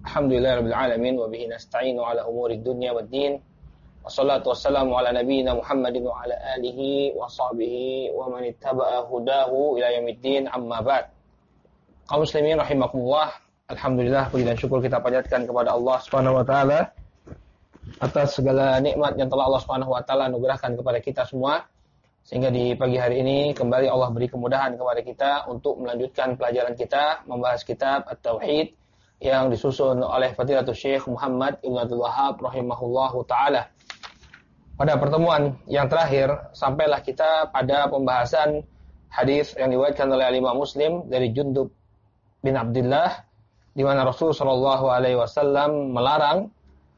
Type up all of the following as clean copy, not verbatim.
Alhamdulillahirabbil alamin wa bihi nasta'inu ala umuri dunya waddin. Wassalatu wassalamu ala nabiyyina Muhammadin wa ala alihi wa sahbihi wa man ittaba'a hudahu ila yaumiddin, amma ba'd. Kaum muslimin rahimakumullah, alhamdulillah puji dan syukur kita panjatkan kepada Allah Subhanahu wa taala atas segala nikmat yang telah Allah Subhanahu wa taala anugerahkan kepada kita semua, sehingga di pagi hari ini kembali Allah beri kemudahan kepada kita untuk melanjutkan pelajaran kita membahas kitab At-Tauhid yang disusun oleh Fadilatul Syekh Muhammad Ibn Abdul Wahhab rahimahullahu taala. Pada pertemuan yang terakhir sampailah kita pada pembahasan hadis yang diriwayatkan oleh Imam Muslim dari Jundub bin Abdullah, di mana Rasul sallallahu alaihi wasallam melarang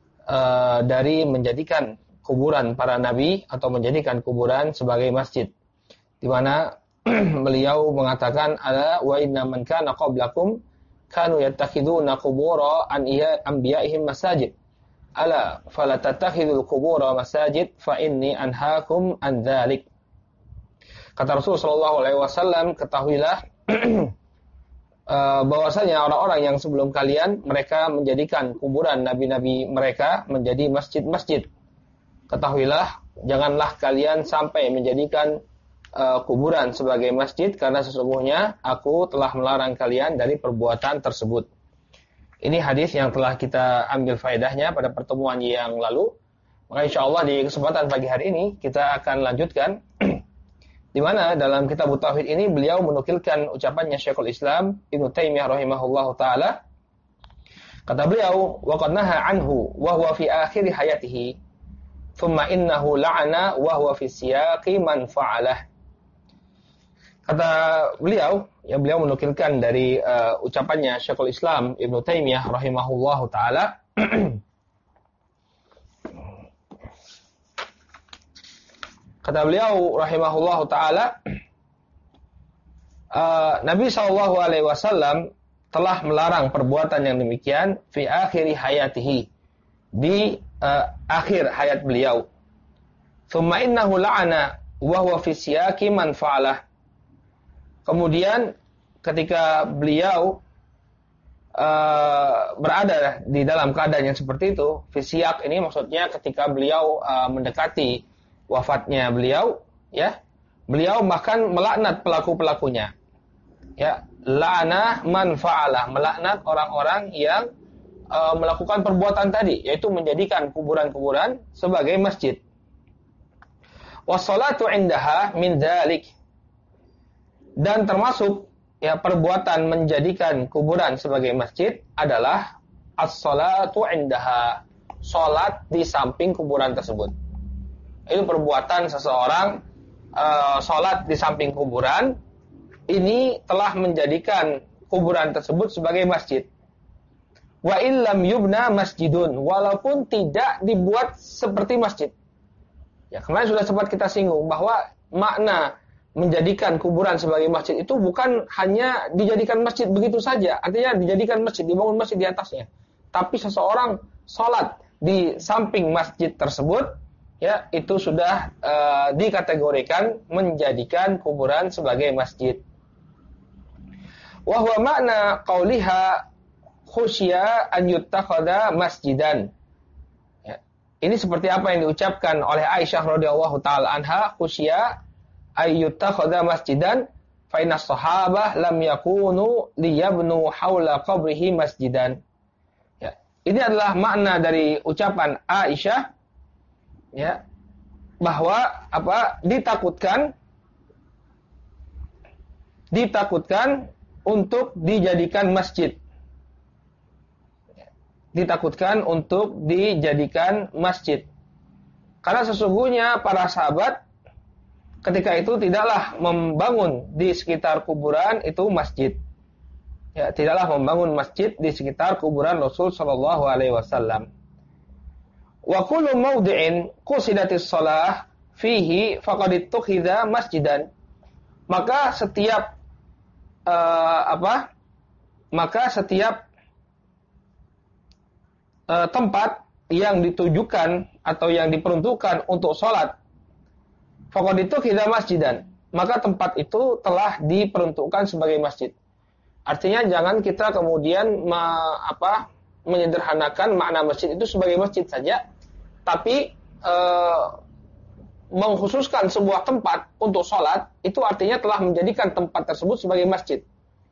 dari menjadikan kuburan para nabi atau menjadikan kuburan sebagai masjid, di mana beliau mengatakan ala wa inna man kana qablakum kanu yattakhiduna qubura anbiya'ihim masajid ala fala tattakhidul qubura masajid fa inni anhaakum an dzalik. Kata Rasul sallallahu alaihi wasallam, ketahuilah bahwasanya orang-orang yang sebelum kalian mereka menjadikan kuburan nabi-nabi mereka menjadi masjid-masjid. Ketahuilah janganlah kalian sampai menjadikan kuburan sebagai masjid, karena sesungguhnya aku telah melarang kalian dari perbuatan tersebut. Ini hadis yang telah kita ambil faedahnya pada pertemuan yang lalu. Maka insyaallah di kesempatan pagi hari ini kita akan lanjutkan di mana dalam kitab Tauhid ini beliau menukilkan ucapannya Syekhul Islam Ibnu Taimiyah rahimahullahu taala. Kata beliau, wa qad naha anhu wa huwa fi akhir hayatihi, thumma innahu la'ana wa huwa fi siyaqi man fa'alah. Kata beliau, yang beliau menukilkan dari ucapannya Syekhul Islam Ibnu Taimiyah rahimahullahu taala. Kata beliau rahimahullahu taala, Nabi sallallahu alaihi wasallam telah melarang perbuatan yang demikian fi akhiri hayatihi, di akhir hayat beliau. Tsumma innahu la'ana wa huwa fi siyaqi man fa'alah. Kemudian ketika beliau berada di dalam keadaan yang seperti itu, fisiak ini maksudnya ketika beliau mendekati wafatnya beliau, ya, beliau bahkan melaknat pelaku-pelakunya. Ya, la'ana man fa'alah, melaknat orang-orang yang melakukan perbuatan tadi, yaitu menjadikan kuburan-kuburan sebagai masjid. Wassalatu indaha min dzalik. Dan termasuk ya perbuatan menjadikan kuburan sebagai masjid adalah as-salatu indaha, salat di samping kuburan tersebut. Itu perbuatan seseorang salat di samping kuburan, ini telah menjadikan kuburan tersebut sebagai masjid. Wa illam yubna masjidun, walaupun tidak dibuat seperti masjid. Ya, kemarin sudah sempat kita singgung bahwa makna menjadikan kuburan sebagai masjid itu bukan hanya dijadikan masjid begitu saja, artinya dijadikan masjid, dibangun masjid di atasnya, tapi seseorang sholat di samping masjid tersebut, ya, itu sudah dikategorikan menjadikan kuburan sebagai masjid. Wa huwa makna qauliha khusya an yuttakhadha masjidan. Ya. Ini seperti apa yang diucapkan oleh Aisyah radhiyallahu taala anha, khusya ayyuttakhadha masjidan fa inna sahabah lam yakunu liyabnu haula qabrihi masjidan. Ya, ini adalah makna dari ucapan Aisyah, ya, bahwa ditakutkan untuk dijadikan masjid. Ditakutkan untuk dijadikan masjid. Karena sesungguhnya para sahabat ketika itu tidaklah membangun di sekitar kuburan itu masjid. Ya, tidaklah membangun masjid di sekitar kuburan Rasul sallallahu alaihi wasallam. Wa kullu mawdi'in qusidatis shalah fihi faqad ittakhidha masjidan. Maka setiap tempat yang ditujukan atau yang diperuntukkan untuk sholat, faqad ittakhidha masjidan, maka tempat itu telah diperuntukkan sebagai masjid. Artinya jangan kita kemudian menyederhanakan makna masjid itu sebagai masjid saja, tapi mengkhususkan sebuah tempat untuk sholat, itu artinya telah menjadikan tempat tersebut sebagai masjid.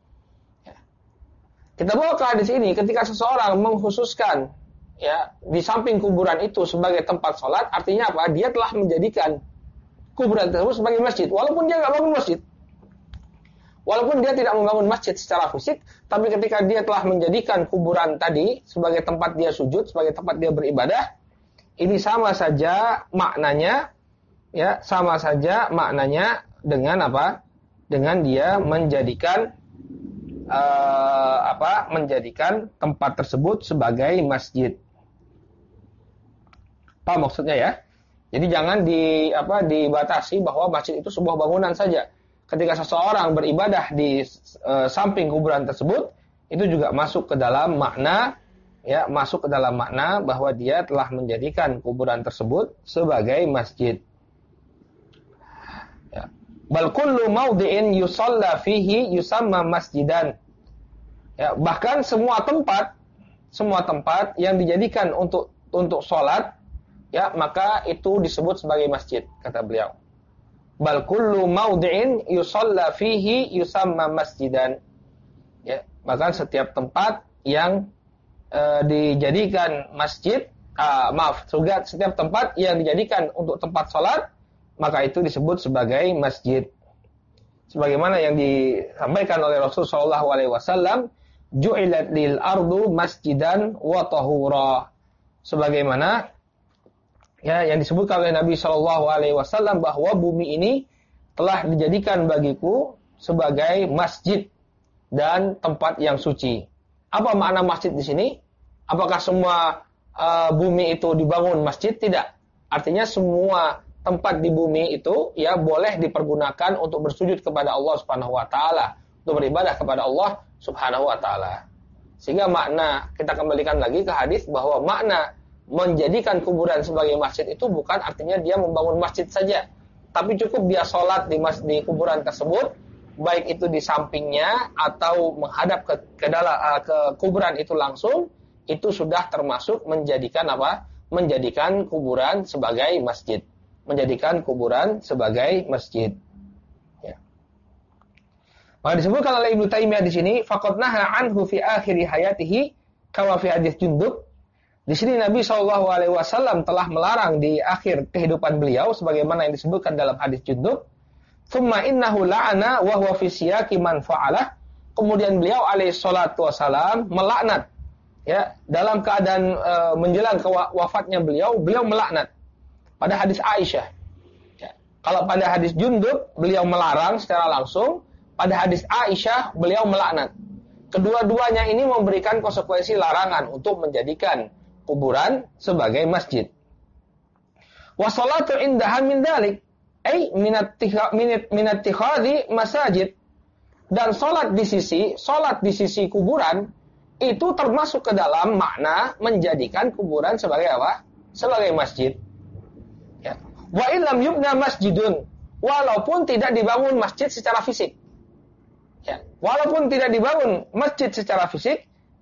Kita bawa ke hadis ini, ketika seseorang mengkhususkan ya di samping kuburan itu sebagai tempat sholat, artinya apa? Dia telah menjadikan kuburan tersebut sebagai masjid, walaupun dia nggak bangun masjid, walaupun dia tidak membangun masjid secara fisik, tapi ketika dia telah menjadikan kuburan tadi sebagai tempat dia sujud, sebagai tempat dia beribadah, ini sama saja maknanya, ya sama saja maknanya dengan apa? Dengan dia menjadikan menjadikan tempat tersebut sebagai masjid. Apa maksudnya ya? Jadi jangan dibatasi bahwa masjid itu sebuah bangunan saja. Ketika seseorang beribadah di samping kuburan tersebut, itu juga masuk ke dalam makna, ya, masuk ke dalam makna bahwa dia telah menjadikan kuburan tersebut sebagai masjid. Ya. Bal kullu mawdi'in yusalla fihi yusamma masjidan. Ya, bahkan semua tempat yang dijadikan untuk sholat, ya, maka itu disebut sebagai masjid, kata beliau. Bal kullu mawdi'in yusalla fihi yusamma masjidan. Ya, bahkan setiap tempat yang dijadikan masjid, setiap tempat yang dijadikan untuk tempat sholat, maka itu disebut sebagai masjid. Sebagaimana yang disampaikan oleh Rasulullah SAW, ju'ilat lil ardu masjidan wa tahura. Sebagaimana ya yang disebutkan oleh Nabi SAW bahwa bumi ini telah dijadikan bagiku sebagai masjid dan tempat yang suci. Apa makna masjid di sini? Apakah semua bumi itu dibangun masjid? Tidak. Artinya semua tempat di bumi itu ya boleh dipergunakan untuk bersujud kepada Allah Subhanahu wa taala, untuk beribadah kepada Allah Subhanahu wa taala. Sehingga makna, kita kembalikan lagi ke hadis bahwa makna menjadikan kuburan sebagai masjid itu bukan artinya dia membangun masjid saja, tapi cukup dia sholat di kuburan tersebut, baik itu di sampingnya atau menghadap ke kuburan itu langsung, itu sudah termasuk menjadikan apa? Menjadikan kuburan sebagai masjid. Menjadikan kuburan sebagai masjid. Ya. Maka disebutkan oleh Ibnu Taimiyah di sini, faqad naha anhu fi akhir hayatihi kama fi hadis Jundub. Di sini Nabi SAW telah melarang di akhir kehidupan beliau sebagaimana yang disebutkan dalam hadis Jundub. Tsumma innahu la'ana wa huwa fi siyaqi man fa'alah. Kemudian beliau alaihi salatu wasalam melaknat, ya, dalam keadaan menjelang wafatnya beliau melaknat pada hadis Aisyah. Ya. Kalau pada hadis Jundub beliau melarang secara langsung, pada hadis Aisyah beliau melaknat. Kedua-duanya ini memberikan konsekuensi larangan untuk menjadikan kuburan sebagai masjid. Wa salatu indaha min dalik, ay min ittikhadhi masajid. Dan salat di sisi kuburan itu termasuk ke dalam makna menjadikan kuburan sebagai apa? Sebagai masjid. Ya. Wa illam yubna masjidun, walaupun tidak dibangun masjid secara fisik. Ya. Walaupun tidak dibangun masjid secara fisik,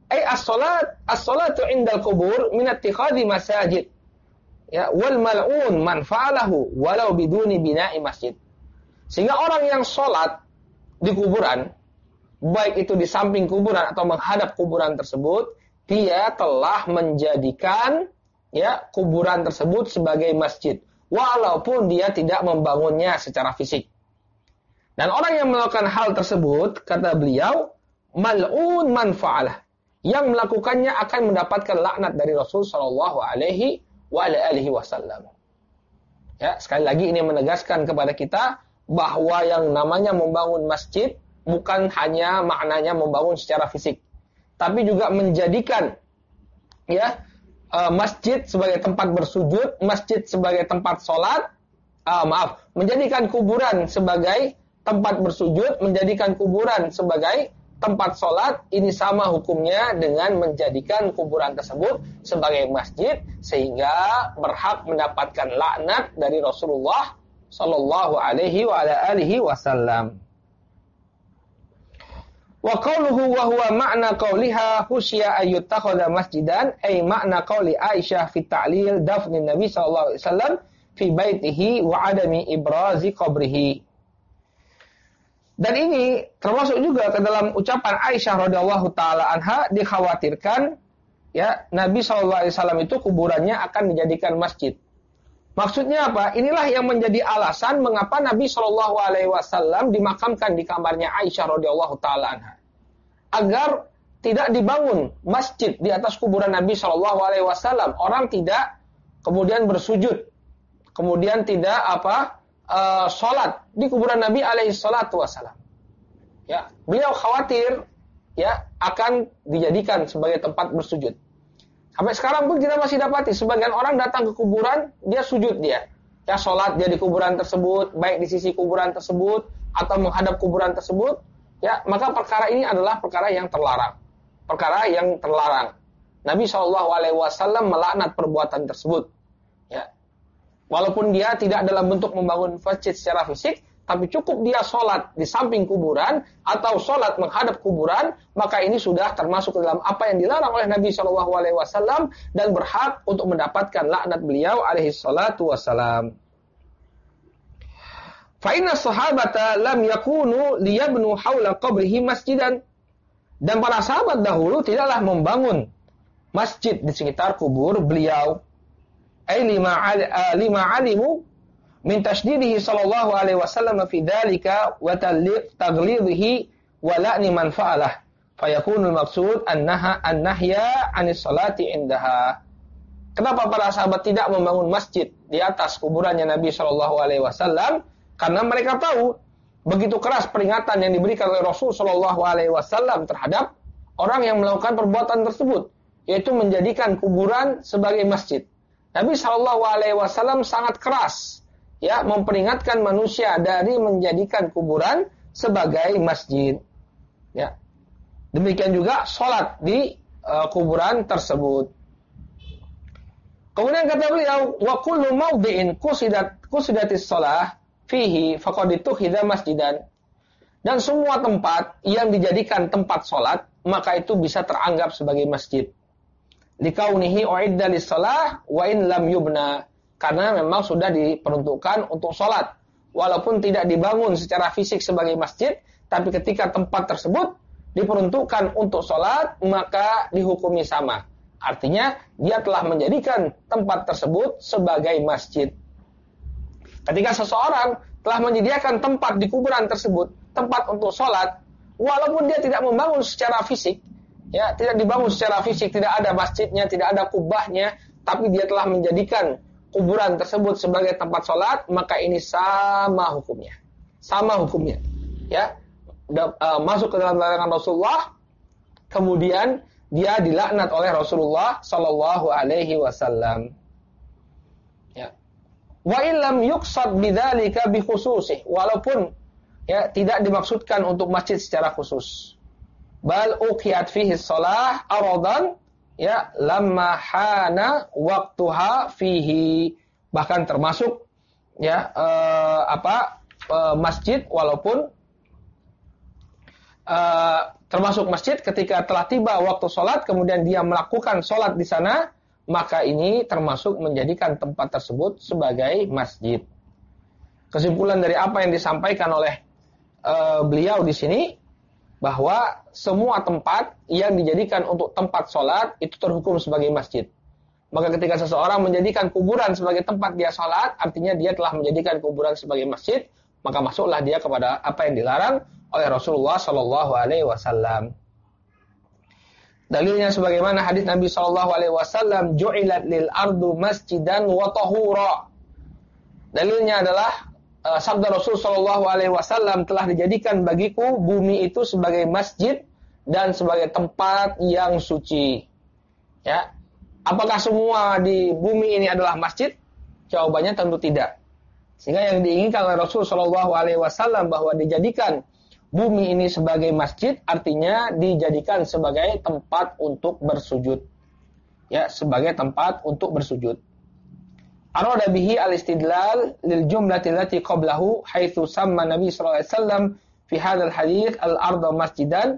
as-salatu indal kubur min ittikhadhi masajid. Ya, wal mal'un man fa'alahu walau biduni bina'i masjid. Sehingga orang yang sholat di kuburan, baik itu di samping kuburan atau menghadap kuburan tersebut, dia telah menjadikan ya kuburan tersebut sebagai masjid, walaupun dia tidak membangunnya secara fisik. Dan orang yang melakukan hal tersebut, kata beliau, mal'un man fa'alah, yang melakukannya akan mendapatkan laknat dari Rasul sallallahu alaihi wasallam. Ya, sekali lagi ini menegaskan kepada kita bahwa yang namanya membangun masjid bukan hanya maknanya membangun secara fisik, tapi juga menjadikan ya masjid sebagai tempat bersujud, masjid sebagai tempat sholat, menjadikan kuburan sebagai tempat bersujud, menjadikan kuburan sebagai tempat sholat, ini sama hukumnya dengan menjadikan kuburan tersebut sebagai masjid, sehingga berhak mendapatkan laknat dari Rasulullah sallallahu alaihi wasallam. Wa qawluhu wa huwa ma'na qawliha khusya ayyuttakhadha masjidan ay ma'na qawli Aisyah fi ta'lil dafnin Nabi sallallahu alaihi wasallam fi baitihi wa adami ibrazi qabrihi. Dan ini termasuk juga ke dalam ucapan Aisyah radhiyallahu taala anha, dikhawatirkan ya Nabi sallallahu alaihi wasallam itu kuburannya akan dijadikan masjid. Maksudnya apa? Inilah yang menjadi alasan mengapa Nabi sallallahu alaihi wasallam dimakamkan di kamarnya Aisyah radhiyallahu taala anha. Agar tidak dibangun masjid di atas kuburan Nabi sallallahu alaihi wasallam. Orang tidak kemudian bersujud, kemudian tidak sholat di kuburan Nabi alaihi salatu wasallam. Ya, beliau khawatir ya akan dijadikan sebagai tempat bersujud. Sampai sekarang pun kita masih dapati sebagian orang datang ke kuburan, dia sujud dia. Ya, sholat dia di kuburan tersebut, baik di sisi kuburan tersebut atau menghadap kuburan tersebut, ya, maka perkara ini adalah perkara yang terlarang. Perkara yang terlarang. Nabi SAW melaknat perbuatan tersebut. Ya. Walaupun dia tidak dalam bentuk membangun masjid secara fisik, tapi cukup dia sholat di samping kuburan atau sholat menghadap kuburan, maka ini sudah termasuk dalam apa yang dilarang oleh Nabi SAW dan berhak untuk mendapatkan laknat beliau alaihi salatu wassalam. Fa inna sahabata lam yakunu liyabnu haula qabrihi masjidan. Dan para sahabat dahulu tidaklah membangun masjid di sekitar kubur beliau. Ai lima alimu min tashdidihi sallallahu alaihi wasallam fi dzalika wa taglidhihi wa la'ni man fa'alah. Fayakunul maqsud an-nahya 'anis salati indaha. Kenapa para sahabat tidak membangun masjid di atas kuburannya Nabi sallallahu alaihi wasallam? Karena mereka tahu begitu keras peringatan yang diberikan oleh Rasul sallallahu alaihi wasallam terhadap orang yang melakukan perbuatan tersebut, yaitu menjadikan kuburan sebagai masjid. Nabi sallallahu alaihi wasallam sangat keras ya memperingatkan manusia dari menjadikan kuburan sebagai masjid. Ya. Demikian juga sholat di kuburan tersebut. Kemudian kata beliau, wa kullu mawdi'in qusidatis shalah fihi faqad tukhidha masjidan. Dan semua tempat yang dijadikan tempat sholat, maka itu bisa teranggap sebagai masjid. Likaunihi u'idda lis-shalah wa in lam yubna. Karena memang sudah diperuntukkan untuk sholat. Walaupun tidak dibangun secara fisik sebagai masjid, tapi ketika tempat tersebut diperuntukkan untuk sholat, maka dihukumi sama. Artinya, dia telah menjadikan tempat tersebut sebagai masjid. Ketika seseorang telah menyediakan tempat di kuburan tersebut, tempat untuk sholat, walaupun dia tidak membangun secara fisik, ya, tidak dibangun secara fisik, tidak ada masjidnya, tidak ada kubahnya, tapi dia telah menjadikan kuburan tersebut sebagai tempat sholat, maka ini sama hukumnya. Sama hukumnya. Ya, masuk ke dalam larangan Rasulullah, kemudian dia dilaknat oleh Rasulullah sallallahu alaihi wasallam. Ya. Wa illam yuqsad bidzalika bi khususih, walaupun ya tidak dimaksudkan untuk masjid secara khusus. Bal uqiyat fihi shalah aradan ya lamma hana waktuha fihi, bahkan termasuk ya masjid walaupun termasuk masjid ketika telah tiba waktu sholat kemudian dia melakukan sholat di sana, maka ini termasuk menjadikan tempat tersebut sebagai masjid. Kesimpulan dari apa yang disampaikan oleh beliau di sini, bahwa semua tempat yang dijadikan untuk tempat sholat itu terhukum sebagai masjid. Maka ketika seseorang menjadikan kuburan sebagai tempat dia sholat, artinya dia telah menjadikan kuburan sebagai masjid, maka masuklah dia kepada apa yang dilarang oleh Rasulullah Sallallahu Alaihi Wasallam. Dalilnya sebagaimana hadis Nabi Sallallahu Alaihi Wasallam, ju'ilat lil ardu masjidan wa tahura. Dalilnya adalah sabda Rasul Shallallahu Alaihi Wasallam, telah dijadikan bagiku bumi itu sebagai masjid dan sebagai tempat yang suci. Ya, apakah semua di bumi ini adalah masjid? Jawabannya tentu tidak. Sehingga yang diinginkan oleh Rasul Shallallahu Alaihi Wasallam bahwa dijadikan bumi ini sebagai masjid, artinya dijadikan sebagai tempat untuk bersujud. Ya, sebagai tempat untuk bersujud. Arada bihi al-istidlal lil jumlati allati qablahu haitsu samma Nabi sallallahu alaihi wasallam fi hadzal hadits al-ardha masjidan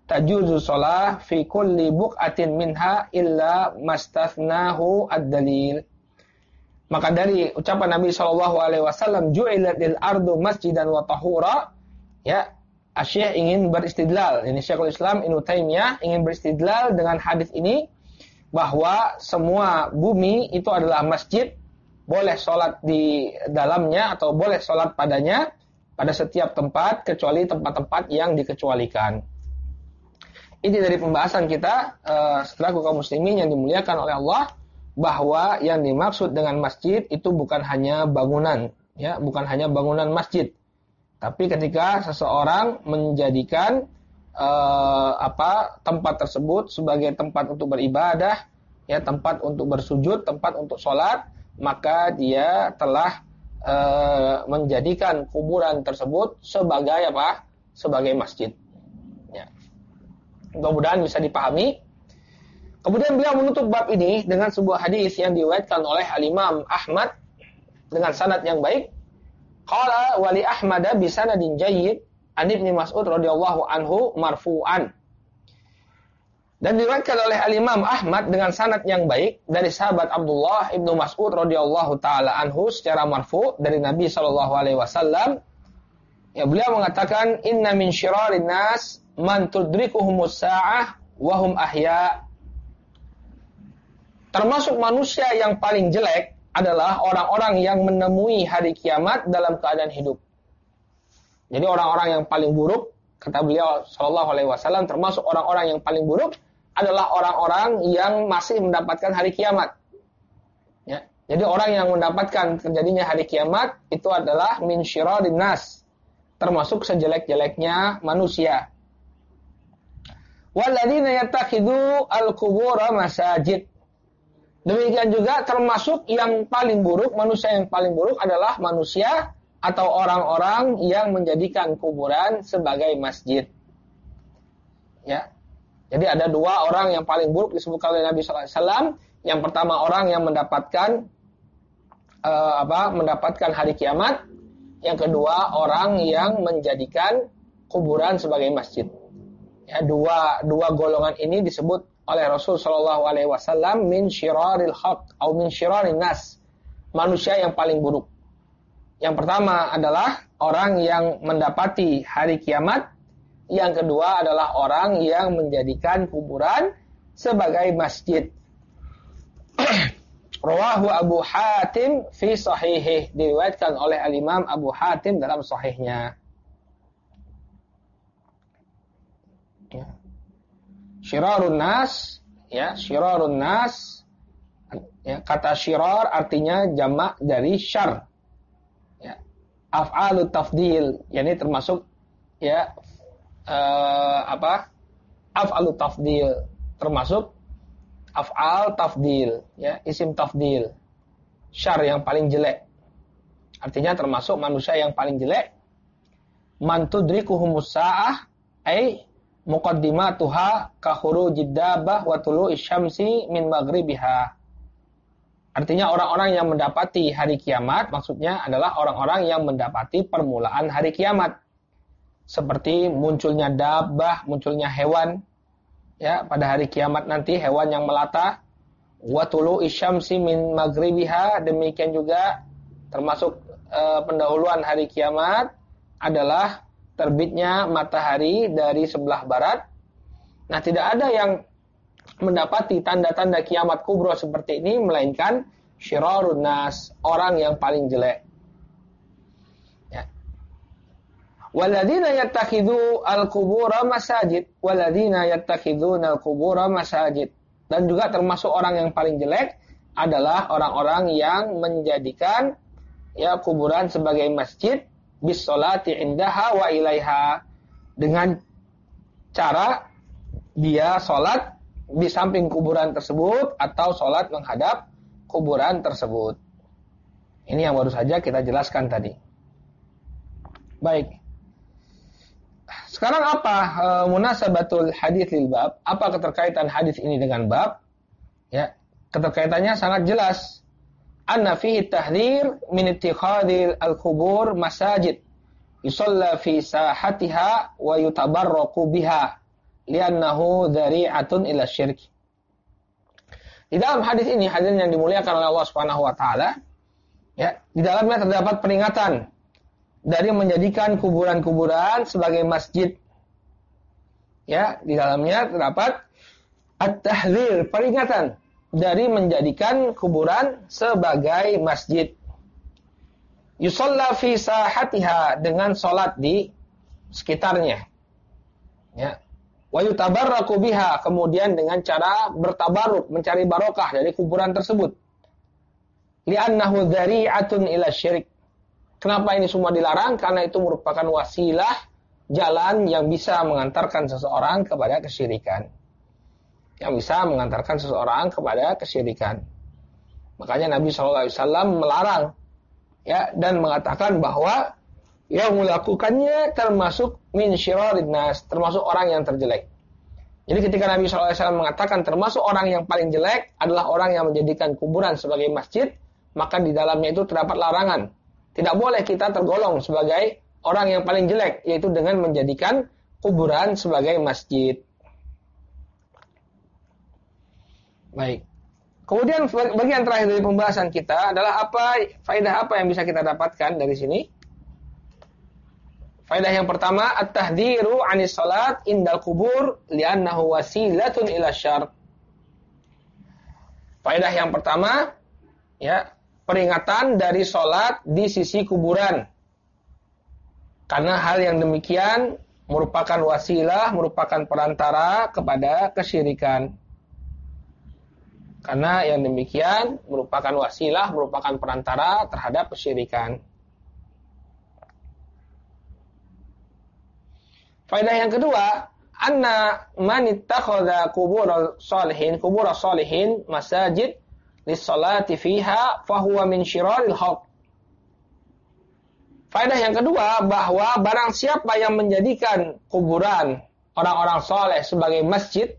tajuzu shalah fi kulli buq'atin minha illa mastathnahu ad-dalil. Maka dari ucapan Nabi SAW, ju'ilatil ardu masjidan wa tahura, ya, Asy-Syaikh ingin beristidlal, ini Syekhul Islam Ibnu Taimiyah ingin beristidlal dengan hadis ini bahwa semua bumi itu adalah masjid, boleh sholat di dalamnya atau boleh sholat padanya pada setiap tempat kecuali tempat-tempat yang dikecualikan. Ini dari pembahasan kita setelah kaum muslimin yang dimuliakan oleh Allah, bahwa yang dimaksud dengan masjid itu bukan hanya bangunan, ya, bukan hanya bangunan masjid. Tapi ketika seseorang menjadikan tempat tersebut sebagai tempat untuk beribadah, ya, tempat untuk bersujud, tempat untuk sholat, maka dia telah menjadikan kuburan tersebut sebagai apa? Sebagai masjid. Ya. Mudah-mudahan bisa dipahami. Kemudian beliau menutup bab ini dengan sebuah hadis yang diriwayatkan oleh Al-Imam Ahmad dengan sanad yang baik. Qala wa li Ahmad bi sanadin jayyid an Ibnu Mas'ud radhiyallahu anhu marfu'an. Dan diriwayatkan oleh Al-Imam Ahmad dengan sanad yang baik dari sahabat Abdullah Ibnu Mas'ud radhiyallahu taala anhu secara marfu' dari Nabi sallallahu alaihi wasallam. Ya, beliau mengatakan inna min syirarin nas man tudrikuhumus sa'ah wa hum ahya'. Termasuk manusia yang paling jelek adalah orang-orang yang menemui hari kiamat dalam keadaan hidup. Jadi orang-orang yang paling buruk, kata beliau sallallahu alaihi wasallam, termasuk orang-orang yang paling buruk adalah orang-orang yang masih mendapatkan hari kiamat. Ya. Jadi orang yang mendapatkan terjadinya hari kiamat itu adalah min syirarin nas, termasuk sejelek-jeleknya manusia. Walladzina yattakhidhu al-qubura masajid. Demikian juga termasuk yang paling buruk, manusia yang paling buruk adalah manusia atau orang-orang yang menjadikan kuburan sebagai masjid. Ya. Jadi ada dua orang yang paling buruk disebutkan oleh Nabi SAW. Yang pertama orang yang mendapatkan mendapatkan hari kiamat. Yang kedua orang yang menjadikan kuburan sebagai masjid. Ya, dua golongan ini disebut oleh Rasul sallallahu alaihi wasallam min syiraril khalq atau min syirarin nas, manusia yang paling buruk. Yang pertama adalah orang yang mendapati hari kiamat, yang kedua adalah orang yang menjadikan kuburan sebagai masjid. Rawahu Abu Hatim fi sahihih, diriwayatkan oleh Al-Imam Abu Hatim dalam sahihnya. Ya. Syirarun nas, ya, syirarun nas, ya, kata syirar artinya jamak dari syar. Ya. Af'alut tafdil, yakni termasuk ya af'alut tafdil, termasuk af'al tafdil, ya, isim tafdil. Syar yang paling jelek. Artinya termasuk manusia yang paling jelek. Man tudrikuhumus sa'ah ay muqaddimatuha ka khurujid dabbah wa tulu'isy syamsi min maghribiha. Artinya orang-orang yang mendapati hari kiamat maksudnya adalah orang-orang yang mendapati permulaan hari kiamat. Seperti munculnya dabbah, munculnya hewan, ya, pada hari kiamat nanti hewan yang melata. Wa tulu'isy syamsi min maghribiha, demikian juga termasuk pendahuluan hari kiamat adalah terbitnya matahari dari sebelah barat. Nah, tidak ada yang mendapati tanda-tanda kiamat kubra seperti ini melainkan syirarun nas, orang yang paling jelek. Ya. Walladzina yattakhidhu al-qubura masajid, walladzina yattakhidhuna al-qubura masajid. Dan juga termasuk orang yang paling jelek adalah orang-orang yang menjadikan ya kuburan sebagai masjid, bis sholati indaha wa ilaiha, dengan cara dia sholat di samping kuburan tersebut atau sholat menghadap kuburan tersebut. Ini yang baru saja kita jelaskan tadi. Baik. Sekarang apa munasabatul hadits lil bab? Apa keterkaitan hadis ini dengan bab? Ya, keterkaitannya sangat jelas. Anna fihi tahdhir min ittikhadil al-qubur masajid yusalla fi sahatiha wa yutabarraku biha li'annahu dzari'atun ila syirk. Di dalam hadis ini, hadis yang dimuliakan oleh Allah Subhanahu wa taala, ya, di dalamnya terdapat peringatan dari menjadikan kuburan-kuburan sebagai masjid. Ya, di dalamnya terdapat at-tahdzir, peringatan dari menjadikan kuburan sebagai masjid. Yusalla fi sahatiha, dengan salat di sekitarnya. Ya. Wa yutabarraku biha, kemudian dengan cara bertabaruk, mencari barokah dari kuburan tersebut. Li'annahu dzari'atun ila syirik. Kenapa ini semua dilarang? Karena itu merupakan wasilah, jalan yang bisa mengantarkan seseorang kepada kesyirikan. Yang bisa mengantarkan seseorang kepada kesyirikan. Makanya Nabi SAW melarang, ya, dan mengatakan bahwa yang melakukannya termasuk min syirarin nas, termasuk orang yang terjelek. Jadi ketika Nabi SAW mengatakan termasuk orang yang paling jelek adalah orang yang menjadikan kuburan sebagai masjid, maka di dalamnya itu terdapat larangan. Tidak boleh kita tergolong sebagai orang yang paling jelek, yaitu dengan menjadikan kuburan sebagai masjid. Baik. Kemudian bagian terakhir dari pembahasan kita adalah faedah apa yang bisa kita dapatkan dari sini? Faedah yang pertama, at-tahdhiru 'anis salat indal kubur li'annahu wasilatun ila syarr. Faedah yang pertama, ya, peringatan dari salat di sisi kuburan. Karena hal yang demikian merupakan wasilah, merupakan perantara kepada kesyirikan. Karena yang demikian merupakan wasilah, merupakan perantara terhadap kesyirikan. Faedah yang kedua, anna man ittakhadha qubur salihin masajid lis-salati fiha fahuwa min syiraril khalq. Faedah yang kedua, bahwa barang siapa yang menjadikan kuburan orang-orang saleh sebagai masjid,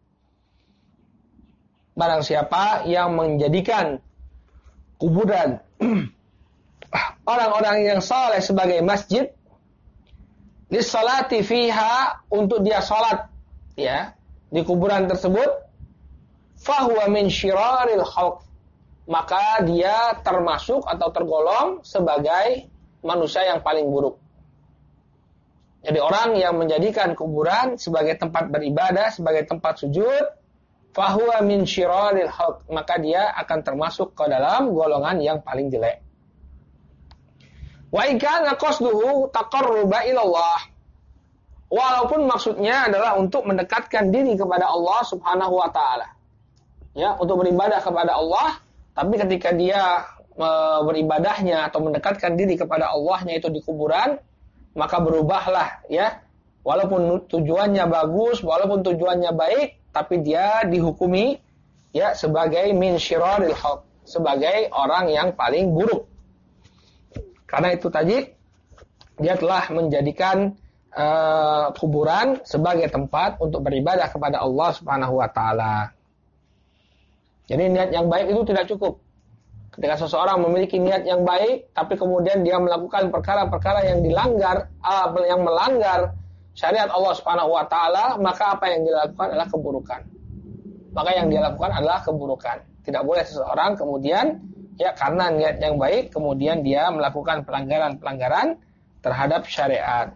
barang siapa yang menjadikan kuburan orang-orang yang saleh sebagai masjid, lis-salati fiha, untuk dia salat, ya, di kuburan tersebut, fahuwa min syiraril khalq, maka dia termasuk atau tergolong sebagai manusia yang paling buruk. Jadi orang yang menjadikan kuburan sebagai tempat beribadah, sebagai tempat sujud, fahuwa min syiraril khalq, maka dia akan termasuk ke dalam golongan yang paling jelek. Wa in kana qasduhu taqarruba ila Allah. Walaupun maksudnya adalah untuk mendekatkan diri kepada Allah Subhanahu wa taala. Ya, untuk beribadah kepada Allah, tapi ketika dia beribadahnya atau mendekatkan diri kepada Allahnya itu di kuburan, maka berubahlah, ya. Walaupun tujuannya bagus, walaupun tujuannya baik, tapi dia dihukumi, ya, sebagai min syiraril khalq, sebagai orang yang paling buruk. Karena itu tadi dia telah menjadikan kuburan sebagai tempat untuk beribadah kepada Allah Subhanahu wa taala. Jadi niat yang baik itu tidak cukup. Ketika seseorang memiliki niat yang baik, tapi kemudian dia melakukan perkara-perkara yang melanggar syariat Allah Subhanahu wa taala, maka apa yang dilakukan adalah keburukan. Maka yang dia lakukan adalah keburukan. Tidak boleh seseorang kemudian, ya, karena niat yang baik kemudian dia melakukan pelanggaran-pelanggaran terhadap syariat.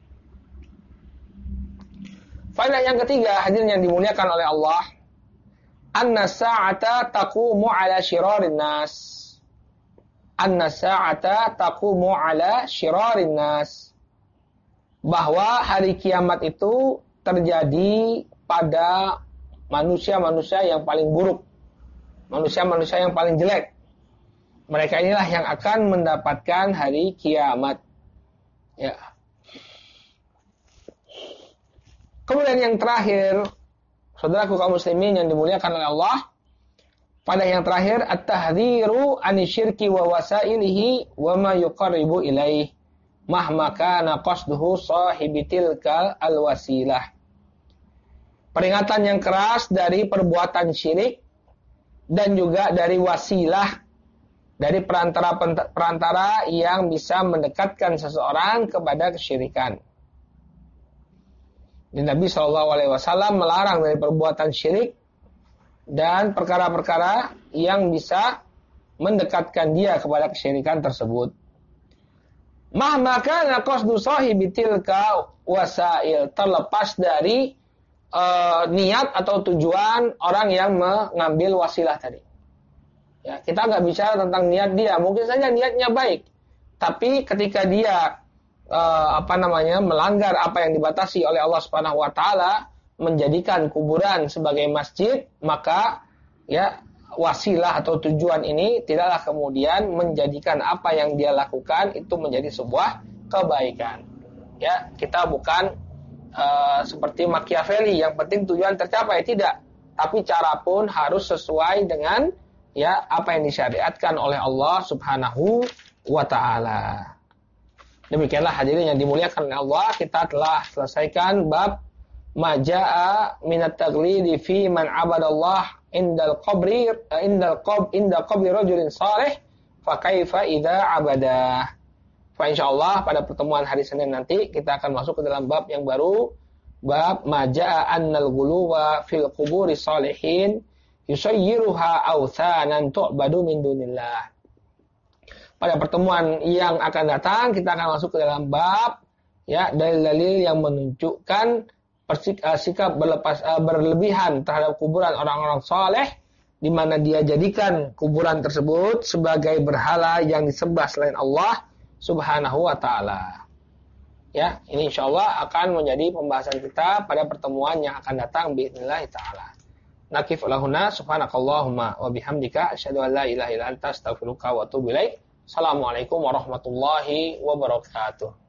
Faedah yang ketiga, hadirin yang dimuliakan oleh Allah, anna sa'ata taqumu ala syirarin nas. Anna sa'ata taqumu ala syirarin nas. Bahwa hari kiamat itu terjadi pada manusia-manusia yang paling buruk, manusia-manusia yang paling jelek. Mereka inilah yang akan mendapatkan hari kiamat. Ya. Kemudian yang terakhir, saudaraku kaum muslimin yang dimuliakan oleh Allah, pada yang terakhir, at-tahdhiru anisyirki wa wasailihi wa ma yuqarribu ilaih mahma kana qasduhu sahibitil kal al-wasilah. Peringatan yang keras dari perbuatan syirik dan juga dari wasilah, dari perantara yang bisa mendekatkan seseorang kepada kesyirikan. Nabi SAW melarang dari perbuatan syirik dan perkara-perkara yang bisa mendekatkan dia kepada kesyirikan tersebut. Maka qasdu sahibi tilka wasail, terlepas dari niat atau tujuan orang yang mengambil wasilah tadi. Ya, kita nggak bicara tentang niat dia, mungkin saja niatnya baik, tapi ketika dia melanggar apa yang dibatasi oleh Allah Subhanahu wa taala, menjadikan kuburan sebagai masjid, maka ya wasilah atau tujuan ini tidaklah kemudian menjadikan apa yang dia lakukan itu menjadi sebuah kebaikan. Ya, kita bukan seperti Machiavelli, yang penting tujuan tercapai, tidak. Tapi cara pun harus sesuai dengan ya apa yang disyariatkan oleh Allah Subhanahu wa taala. Demikianlah hadirin yang dimuliakan oleh Allah, kita telah selesaikan bab majaa minat taglidi fi man abadallah indal qabri rajulin salih fa kaifa idza abadah. Fa insyaallah pada pertemuan hari Senin nanti kita akan masuk ke dalam bab yang baru, bab majaa annal ghuluwa fil quburi salihin yusayyiruha awthanan tu'badu min dunillah. Pada pertemuan yang akan datang kita akan masuk ke dalam bab ya dalil-dalil yang menunjukkan sikap berlebihan terhadap kuburan orang-orang saleh, di mana dia jadikan kuburan tersebut sebagai berhala yang disembah selain Allah Subhanahu wa taala. Ya, ini insyaallah akan menjadi pembahasan kita pada pertemuan yang akan datang biidznillah taala. Nakif lahuna subhanakallahumma wa bihamdika asyhadu an la ilaha illa anta astaghfiruka wa atubu ilaik. Assalamualaikum warahmatullahi wabarakatuh.